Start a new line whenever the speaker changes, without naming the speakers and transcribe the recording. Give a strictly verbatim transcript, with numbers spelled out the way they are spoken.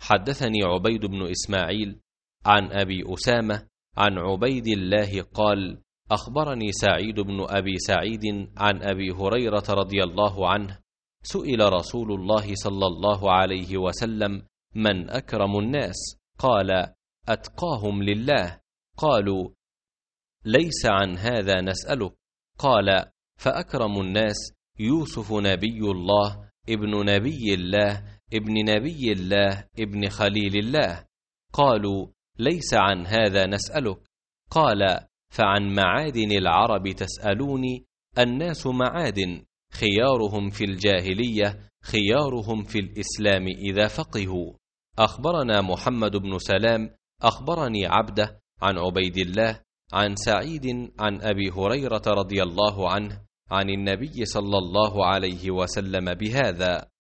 حدثني عبيد بن إسماعيل عن أبي أسامة عن عبيد الله قال: أخبرني سعيد بن أبي سعيد عن أبي هريرة رضي الله عنه: سئل رسول الله صلى الله عليه وسلم: من أكرم الناس؟ قال: أتقاهم لله. قالوا: ليس عن هذا نسألك. قال: فأكرم الناس يوسف نبي الله ابن نبي الله ابن نبي الله ابن خليل الله. قالوا: ليس عن هذا نسألك. قال: فعن معادن العرب تسألوني؟ الناس معادن، خيارهم في الجاهلية خيارهم في الإسلام إذا فقهوا. أخبرنا محمد بن سلام أخبرني عبده عن عبيد الله عن سعيد عن أبي هريرة رضي الله عنه عن النبي صلى الله عليه وسلم بهذا.